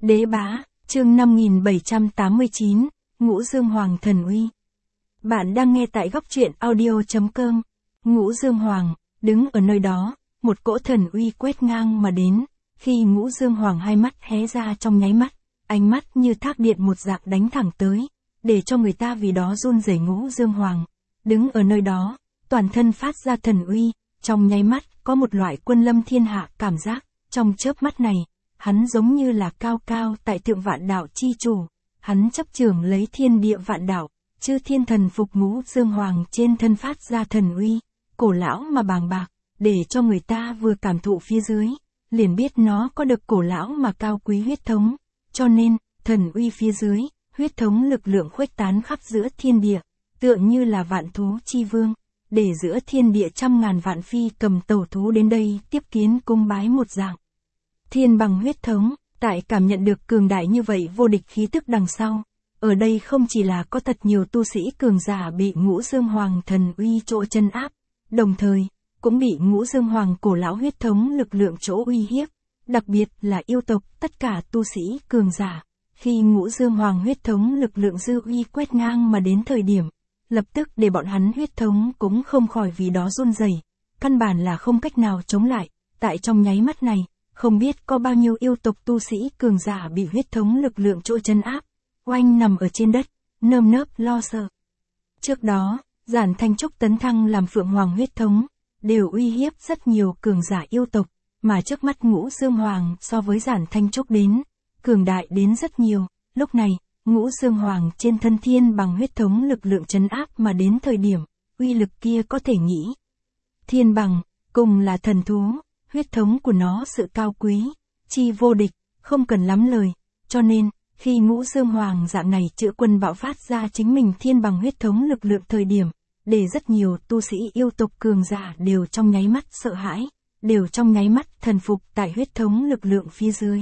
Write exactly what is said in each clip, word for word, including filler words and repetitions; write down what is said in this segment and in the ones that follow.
Đế bá, chương năm nghìn bảy trăm tám mươi chín, Ngũ Dương Hoàng thần uy. Bạn đang nghe tại góc truyện audio chấm com. Ngũ Dương Hoàng, đứng ở nơi đó, một cỗ thần uy quét ngang mà đến, khi Ngũ Dương Hoàng hai mắt hé ra trong nháy mắt, ánh mắt như thác điện một dạng đánh thẳng tới, để cho người ta vì đó run rẩy. Ngũ Dương Hoàng, đứng ở nơi đó, toàn thân phát ra thần uy, trong nháy mắt có một loại quân lâm thiên hạ cảm giác, trong chớp mắt này, hắn giống như là cao cao tại thượng vạn đạo chi chủ, hắn chấp chưởng lấy thiên địa vạn đạo, chư thiên thần phục. Ngũ Dương Hoàng trên thân phát ra thần uy, cổ lão mà bàng bạc, để cho người ta vừa cảm thụ phía dưới, liền biết nó có được cổ lão mà cao quý huyết thống, cho nên, thần uy phía dưới, huyết thống lực lượng khuếch tán khắp giữa thiên địa, tựa như là vạn thú chi vương, để giữa thiên địa trăm ngàn vạn phi cầm tẩu thú đến đây tiếp kiến cung bái một dạng. Thiên bằng huyết thống, tại cảm nhận được cường đại như vậy vô địch khí tức đằng sau, ở đây không chỉ là có thật nhiều tu sĩ cường giả bị Ngũ Dương Hoàng thần uy chỗ chân áp, đồng thời, cũng bị Ngũ Dương Hoàng cổ lão huyết thống lực lượng chỗ uy hiếp, đặc biệt là yêu tộc. Tất cả tu sĩ cường giả, khi Ngũ Dương Hoàng huyết thống lực lượng dư uy quét ngang mà đến thời điểm, lập tức để bọn hắn huyết thống cũng không khỏi vì đó run rẩy, căn bản là không cách nào chống lại. Tại trong nháy mắt này, không biết có bao nhiêu yêu tộc tu sĩ cường giả bị huyết thống lực lượng chỗ chân áp, oanh nằm ở trên đất, nơm nớp lo sợ. Trước đó, Giản Thanh Trúc tấn thăng làm Phượng Hoàng huyết thống, đều uy hiếp rất nhiều cường giả yêu tộc, mà trước mắt Ngũ Dương Hoàng so với Giản Thanh Trúc đến, cường đại đến rất nhiều. Lúc này, Ngũ Dương Hoàng trên thân thiên bằng huyết thống lực lượng trấn áp mà đến thời điểm, uy lực kia có thể nghĩ. Thiên bằng, cùng là thần thú, huyết thống của nó sự cao quý, chi vô địch, không cần lắm lời, cho nên, khi Ngũ Dương Hoàng dạng này chữa quân bạo phát ra chính mình thiên bằng huyết thống lực lượng thời điểm, để rất nhiều tu sĩ yêu tộc cường giả đều trong nháy mắt sợ hãi, đều trong nháy mắt thần phục tại huyết thống lực lượng phía dưới.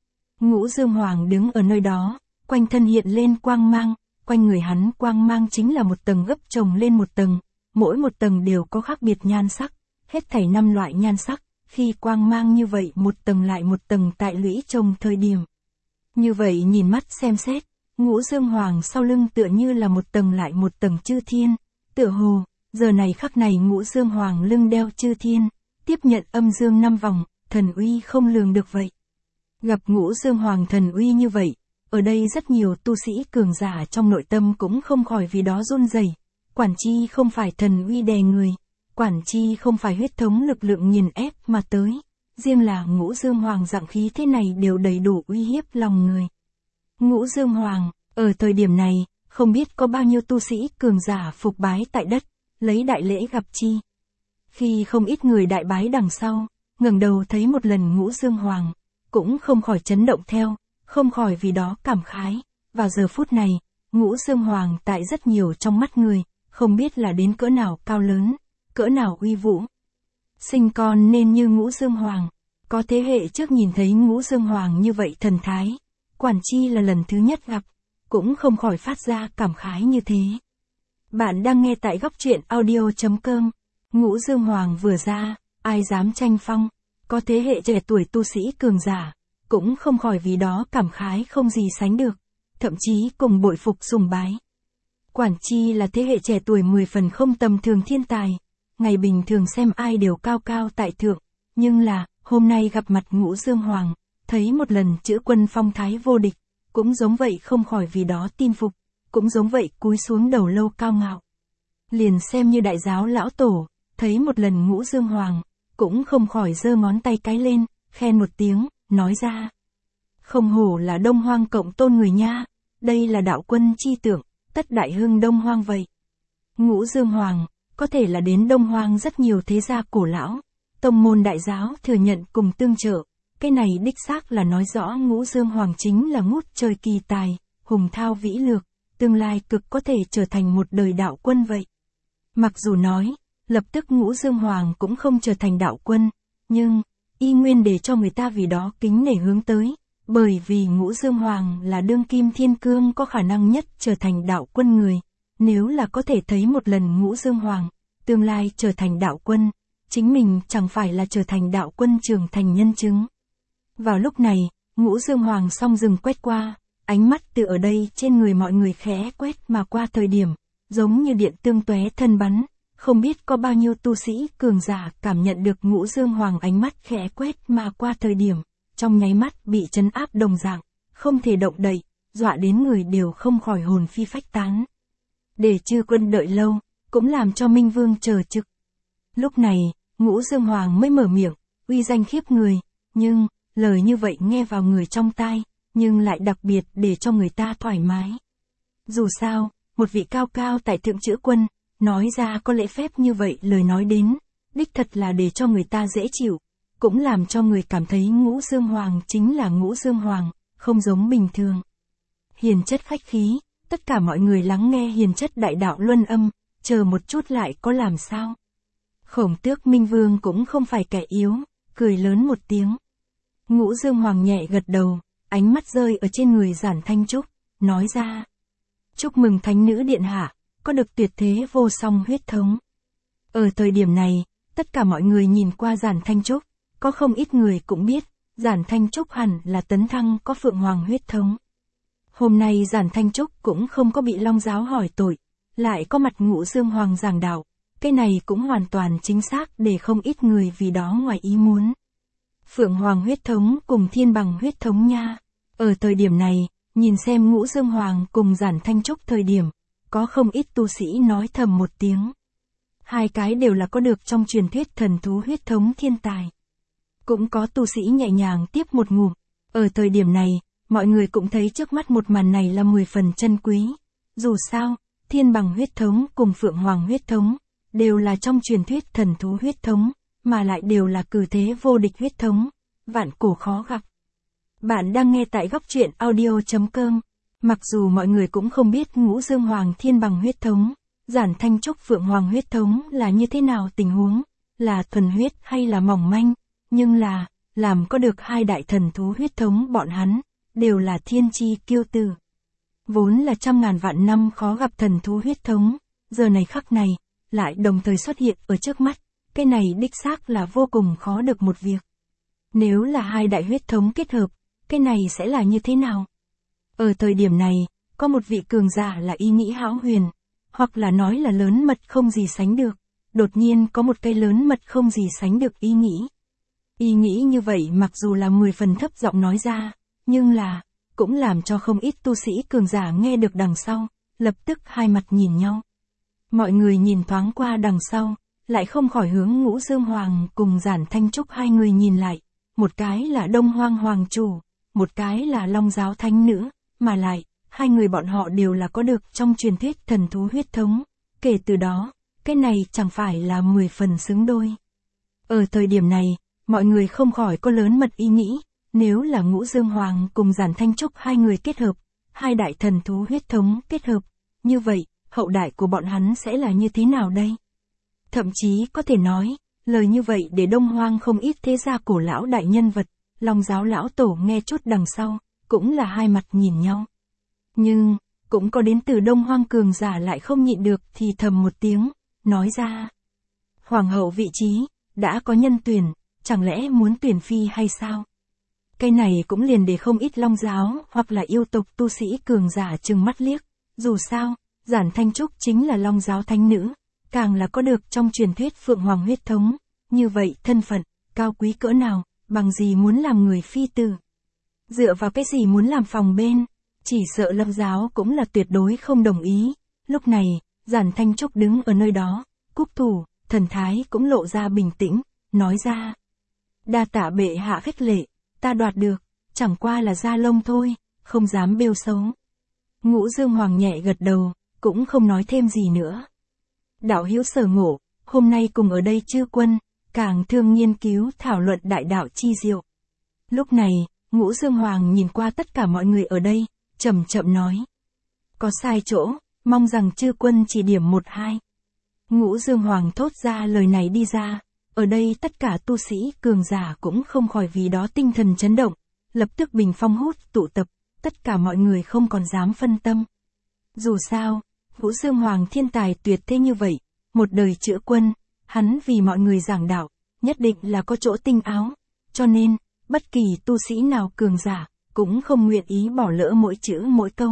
Ngũ Dương Hoàng đứng ở nơi đó, quanh thân hiện lên quang mang, quanh người hắn quang mang chính là một tầng gấp chồng lên một tầng, mỗi một tầng đều có khác biệt nhan sắc, hết thảy năm loại nhan sắc, khi quang mang như vậy một tầng lại một tầng tại lũy chồng thời điểm. Như vậy nhìn mắt xem xét, Ngũ Dương Hoàng sau lưng tựa như là một tầng lại một tầng chư thiên, tựa hồ, giờ này khắc này Ngũ Dương Hoàng lưng đeo chư thiên, tiếp nhận âm dương năm vòng, thần uy không lường được vậy. Gặp Ngũ Dương Hoàng thần uy như vậy, ở đây rất nhiều tu sĩ cường giả trong nội tâm cũng không khỏi vì đó run rẩy. Quản chi không phải thần uy đè người, quản chi không phải huyết thống lực lượng nghiền ép mà tới, riêng là Ngũ Dương Hoàng dạng khí thế này đều đầy đủ uy hiếp lòng người. Ngũ Dương Hoàng, ở thời điểm này, không biết có bao nhiêu tu sĩ cường giả phục bái tại đất, lấy đại lễ gặp chi. Khi không ít người đại bái đằng sau, ngẩng đầu thấy một lần Ngũ Dương Hoàng, cũng không khỏi chấn động theo, không khỏi vì đó cảm khái. Vào giờ phút này, Ngũ Dương Hoàng tại rất nhiều trong mắt người, không biết là đến cỡ nào cao lớn, cỡ nào uy vũ. Sinh con nên như Ngũ Dương Hoàng, có thế hệ trước nhìn thấy Ngũ Dương Hoàng như vậy thần thái, quản chi là lần thứ nhất gặp, cũng không khỏi phát ra cảm khái như thế. Bạn đang nghe tại góc truyện audio chấm com. Ngũ Dương Hoàng vừa ra, ai dám tranh phong, có thế hệ trẻ tuổi tu sĩ cường giả, cũng không khỏi vì đó cảm khái không gì sánh được, thậm chí cùng bội phục sùng bái. Quản chi là thế hệ trẻ tuổi mười phần không tầm thường thiên tài, ngày bình thường xem ai đều cao cao tại thượng, nhưng là, hôm nay gặp mặt Ngũ Dương Hoàng, thấy một lần chữa quân phong thái vô địch, cũng giống vậy không khỏi vì đó tin phục, cũng giống vậy cúi xuống đầu lâu cao ngạo. Liền xem như đại giáo lão tổ, thấy một lần Ngũ Dương Hoàng, cũng không khỏi giơ ngón tay cái lên, khen một tiếng, nói ra. Không hổ là Đông Hoang cộng tôn người nha, đây là đạo quân chi tưởng, tất đại hưng Đông Hoang vậy. Ngũ Dương Hoàng, có thể là đến Đông Hoang rất nhiều thế gia cổ lão, tông môn đại giáo thừa nhận cùng tương trợ, cái này đích xác là nói rõ Ngũ Dương Hoàng chính là ngút trời kỳ tài, hùng thao vĩ lược, tương lai cực có thể trở thành một đời đạo quân vậy. Mặc dù nói, lập tức Ngũ Dương Hoàng cũng không trở thành đạo quân, nhưng, y nguyên để cho người ta vì đó kính nể hướng tới, bởi vì Ngũ Dương Hoàng là đương kim thiên cương có khả năng nhất trở thành đạo quân người, nếu là có thể thấy một lần Ngũ Dương Hoàng, tương lai trở thành đạo quân, chính mình chẳng phải là trở thành đạo quân trưởng thành nhân chứng. Vào lúc này, Ngũ Dương Hoàng song dừng quét qua, ánh mắt từ ở đây trên người mọi người khẽ quét mà qua thời điểm, giống như điện tương tóe thân bắn, không biết có bao nhiêu tu sĩ cường giả cảm nhận được Ngũ Dương Hoàng ánh mắt khẽ quét mà qua thời điểm, trong nháy mắt bị trấn áp đồng dạng, không thể động đậy, dọa đến người đều không khỏi hồn phi phách tán. Để Chư Quân đợi lâu, cũng làm cho Minh Vương chờ trực. Lúc này, Ngũ Dương Hoàng mới mở miệng, uy danh khiếp người, nhưng, lời như vậy nghe vào người trong tai, nhưng lại đặc biệt để cho người ta thoải mái. Dù sao, một vị cao cao tại thượng chữ quân, nói ra có lễ phép như vậy lời nói đến, đích thật là để cho người ta dễ chịu, cũng làm cho người cảm thấy Ngũ Dương Hoàng chính là Ngũ Dương Hoàng, không giống bình thường. Hiền chất khách khí, tất cả mọi người lắng nghe hiền chất đại đạo luân âm, chờ một chút lại có làm sao. Khổng Tước Minh Vương cũng không phải kẻ yếu, cười lớn một tiếng. Ngũ Dương Hoàng nhẹ gật đầu, ánh mắt rơi ở trên người Giản Thanh Trúc, nói ra. Chúc mừng Thánh Nữ Điện Hạ, có được tuyệt thế vô song huyết thống. Ở thời điểm này, tất cả mọi người nhìn qua Giản Thanh Trúc, có không ít người cũng biết, Giản Thanh Trúc hẳn là tấn thăng có Phượng Hoàng huyết thống. Hôm nay Giản Thanh Trúc cũng không có bị Long Giáo hỏi tội, lại có mặt Ngũ Dương Hoàng giảng đạo, cái này cũng hoàn toàn chính xác để không ít người vì đó ngoài ý muốn. Phượng Hoàng huyết thống cùng Thiên Bằng huyết thống nha. Ở thời điểm này, nhìn xem Ngũ Dương Hoàng cùng Giản Thanh Trúc thời điểm, có không ít tu sĩ nói thầm một tiếng. Hai cái đều là có được trong truyền thuyết thần thú huyết thống thiên tài. Cũng có tu sĩ nhẹ nhàng tiếp một ngụm. Ở thời điểm này, mọi người cũng thấy trước mắt một màn này là mười phần chân quý. Dù sao, Thiên Bằng huyết thống cùng Phượng Hoàng huyết thống, đều là trong truyền thuyết thần thú huyết thống, mà lại đều là cử thế vô địch huyết thống, vạn cổ khó gặp. Bạn đang nghe tại góc truyện audio chấm com. Mặc dù mọi người cũng không biết Ngũ Dương Hoàng Thiên Bằng huyết thống, Giản Thanh Trúc Phượng Hoàng huyết thống là như thế nào tình huống, là thuần huyết hay là mỏng manh, nhưng là, làm có được hai đại thần thú huyết thống bọn hắn, đều là thiên chi kiêu tử. Vốn là trăm ngàn vạn năm khó gặp thần thú huyết thống, giờ này khắc này, lại đồng thời xuất hiện ở trước mắt, cái này đích xác là vô cùng khó được một việc. Nếu là hai đại huyết thống kết hợp, cái này sẽ là như thế nào? Ở thời điểm này, có một vị cường giả là ý nghĩ hão huyền, hoặc là nói là lớn mật không gì sánh được, đột nhiên có một cây lớn mật không gì sánh được ý nghĩ. Ý nghĩ như vậy mặc dù là mười phần thấp giọng nói ra, nhưng là, cũng làm cho không ít tu sĩ cường giả nghe được đằng sau, lập tức hai mặt nhìn nhau. Mọi người nhìn thoáng qua đằng sau, lại không khỏi hướng Ngũ Dương Hoàng cùng Giản Thanh Trúc hai người nhìn lại, một cái là Đông Hoang Hoàng Chủ, một cái là Long Giáo Thánh Nữ, mà lại, hai người bọn họ đều là có được trong truyền thuyết thần thú huyết thống, kể từ đó, cái này chẳng phải là mười phần xứng đôi. Ở thời điểm này, mọi người không khỏi có lớn mật ý nghĩ, nếu là Ngũ Dương Hoàng cùng Giản Thanh Trúc hai người kết hợp, hai đại thần thú huyết thống kết hợp, như vậy, hậu đại của bọn hắn sẽ là như thế nào đây? Thậm chí có thể nói, lời như vậy để Đông Hoang không ít thế gia cổ lão đại nhân vật, Long Giáo lão tổ nghe chút đằng sau, cũng là hai mặt nhìn nhau. Nhưng, cũng có đến từ Đông Hoang cường giả lại không nhịn được thì thầm một tiếng, nói ra. Hoàng hậu vị trí, đã có nhân tuyển, chẳng lẽ muốn tuyển phi hay sao? Cái này cũng liền để không ít Long Giáo hoặc là yêu tộc tu sĩ cường giả trừng mắt liếc, dù sao, Giản Thanh Trúc chính là Long Giáo Thánh Nữ, càng là có được trong truyền thuyết Phượng Hoàng huyết thống, như vậy thân phận, cao quý cỡ nào, bằng gì muốn làm người phi tử. Dựa vào cái gì muốn làm phòng bên, chỉ sợ Long Giáo cũng là tuyệt đối không đồng ý. Lúc này, Giản Thanh Trúc đứng ở nơi đó, cúc thủ, thần thái cũng lộ ra bình tĩnh, nói ra. Đa tạ bệ hạ khích lệ, ta đoạt được, chẳng qua là da lông thôi, không dám bêu xấu. Ngũ Dương Hoàng nhẹ gật đầu, cũng không nói thêm gì nữa. Đạo hữu sở ngộ, hôm nay cùng ở đây chư quân, càng thương nghiên cứu thảo luận đại đạo chi diệu. Lúc này, Ngũ Dương Hoàng nhìn qua tất cả mọi người ở đây, chậm chậm nói. Có sai chỗ, mong rằng chư quân chỉ điểm một hai. Ngũ Dương Hoàng thốt ra lời này đi ra, ở đây tất cả tu sĩ cường giả cũng không khỏi vì đó tinh thần chấn động, lập tức bình phong hút tụ tập, tất cả mọi người không còn dám phân tâm. Dù sao, Ngũ Dương Hoàng thiên tài tuyệt thế như vậy, một đời chữa quân, hắn vì mọi người giảng đạo, nhất định là có chỗ tinh áo, cho nên, bất kỳ tu sĩ nào cường giả, cũng không nguyện ý bỏ lỡ mỗi chữ mỗi câu.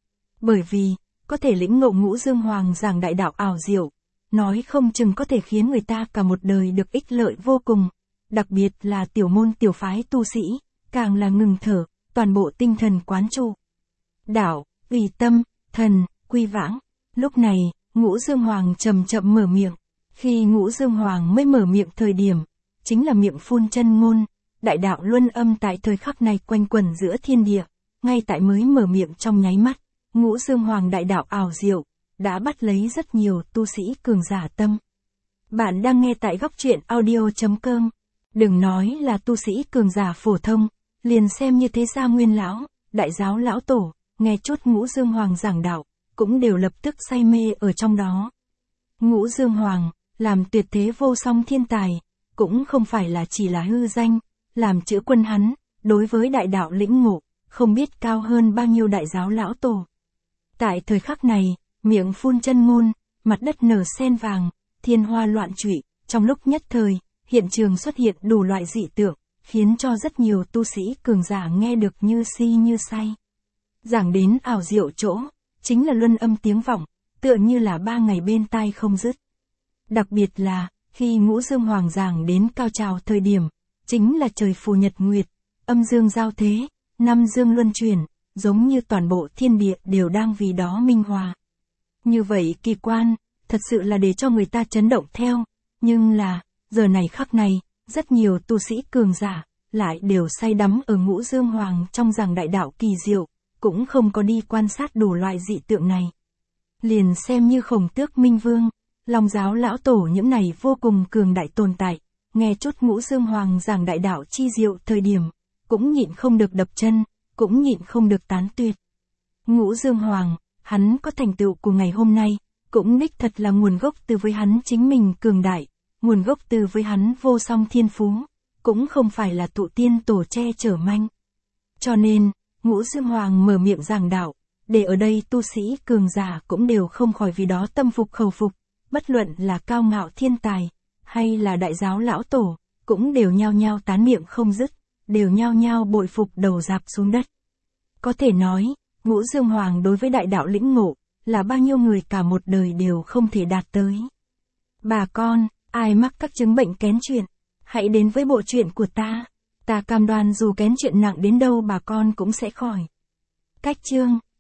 Bởi vì, có thể lĩnh ngộ Ngũ Dương Hoàng giảng đại đạo ảo diệu, nói không chừng có thể khiến người ta cả một đời được ích lợi vô cùng, đặc biệt là tiểu môn tiểu phái tu sĩ, càng là ngừng thở, toàn bộ tinh thần quán trụ. Đạo, ủy tâm, thần, quy vãng. Lúc này, Ngũ Dương Hoàng chậm chậm mở miệng. Khi Ngũ Dương Hoàng mới mở miệng thời điểm, chính là miệng phun chân ngôn, đại đạo luân âm tại thời khắc này quanh quẩn giữa thiên địa, ngay tại mới mở miệng trong nháy mắt, Ngũ Dương Hoàng đại đạo ảo diệu, đã bắt lấy rất nhiều tu sĩ cường giả tâm. Bạn đang nghe tại góc truyện audio.com. Đừng nói là tu sĩ cường giả phổ thông, liền xem như thế gia nguyên lão, đại giáo lão tổ, nghe chút Ngũ Dương Hoàng giảng đạo, cũng đều lập tức say mê ở trong đó. Ngũ Dương Hoàng, làm tuyệt thế vô song thiên tài, cũng không phải là chỉ là hư danh, làm chữ quân hắn, đối với đại đạo lĩnh ngộ, không biết cao hơn bao nhiêu đại giáo lão tổ. Tại thời khắc này, miệng phun chân ngôn, mặt đất nở sen vàng, thiên hoa loạn trụy, trong lúc nhất thời, hiện trường xuất hiện đủ loại dị tượng, khiến cho rất nhiều tu sĩ cường giả nghe được như si như say. Giảng đến ảo diệu chỗ, chính là luân âm tiếng vọng, tựa như là ba ngày bên tai không dứt. Đặc biệt là, khi Ngũ Dương Hoàng giảng đến cao trào thời điểm, chính là trời phù nhật nguyệt, âm dương giao thế, năm dương luân chuyển, giống như toàn bộ thiên địa đều đang vì đó minh hòa. Như vậy kỳ quan, thật sự là để cho người ta chấn động theo, nhưng là, giờ này khắc này, rất nhiều tu sĩ cường giả, lại đều say đắm ở Ngũ Dương Hoàng trong giảng đại đạo kỳ diệu, cũng không có đi quan sát đủ loại dị tượng này. Liền xem như Khổng Tước Minh Vương, Long giáo lão tổ những này vô cùng cường đại tồn tại, nghe chút Ngũ Dương Hoàng giảng đại đạo chi diệu thời điểm, cũng nhịn không được đập chân, cũng nhịn không được tán tuyệt. Ngũ Dương Hoàng, hắn có thành tựu của ngày hôm nay, cũng đích thật là nguồn gốc từ với hắn chính mình cường đại, nguồn gốc từ với hắn vô song thiên phú, cũng không phải là tụ tiên tổ che chở manh. Cho nên, Ngũ Dương Hoàng mở miệng giảng đạo, để ở đây tu sĩ cường giả cũng đều không khỏi vì đó tâm phục khẩu phục, bất luận là cao ngạo thiên tài, hay là đại giáo lão tổ, cũng đều nhao nhao tán miệng không dứt, đều nhao nhao bội phục đầu rạp xuống đất. Có thể nói, Ngũ Dương Hoàng đối với đại đạo lĩnh ngộ, là bao nhiêu người cả một đời đều không thể đạt tới. Bà con, ai mắc các chứng bệnh kén chuyện, hãy đến với bộ truyện của ta. Ta cam đoan dù kén chuyện nặng đến đâu bà con cũng sẽ khỏi. Cách chương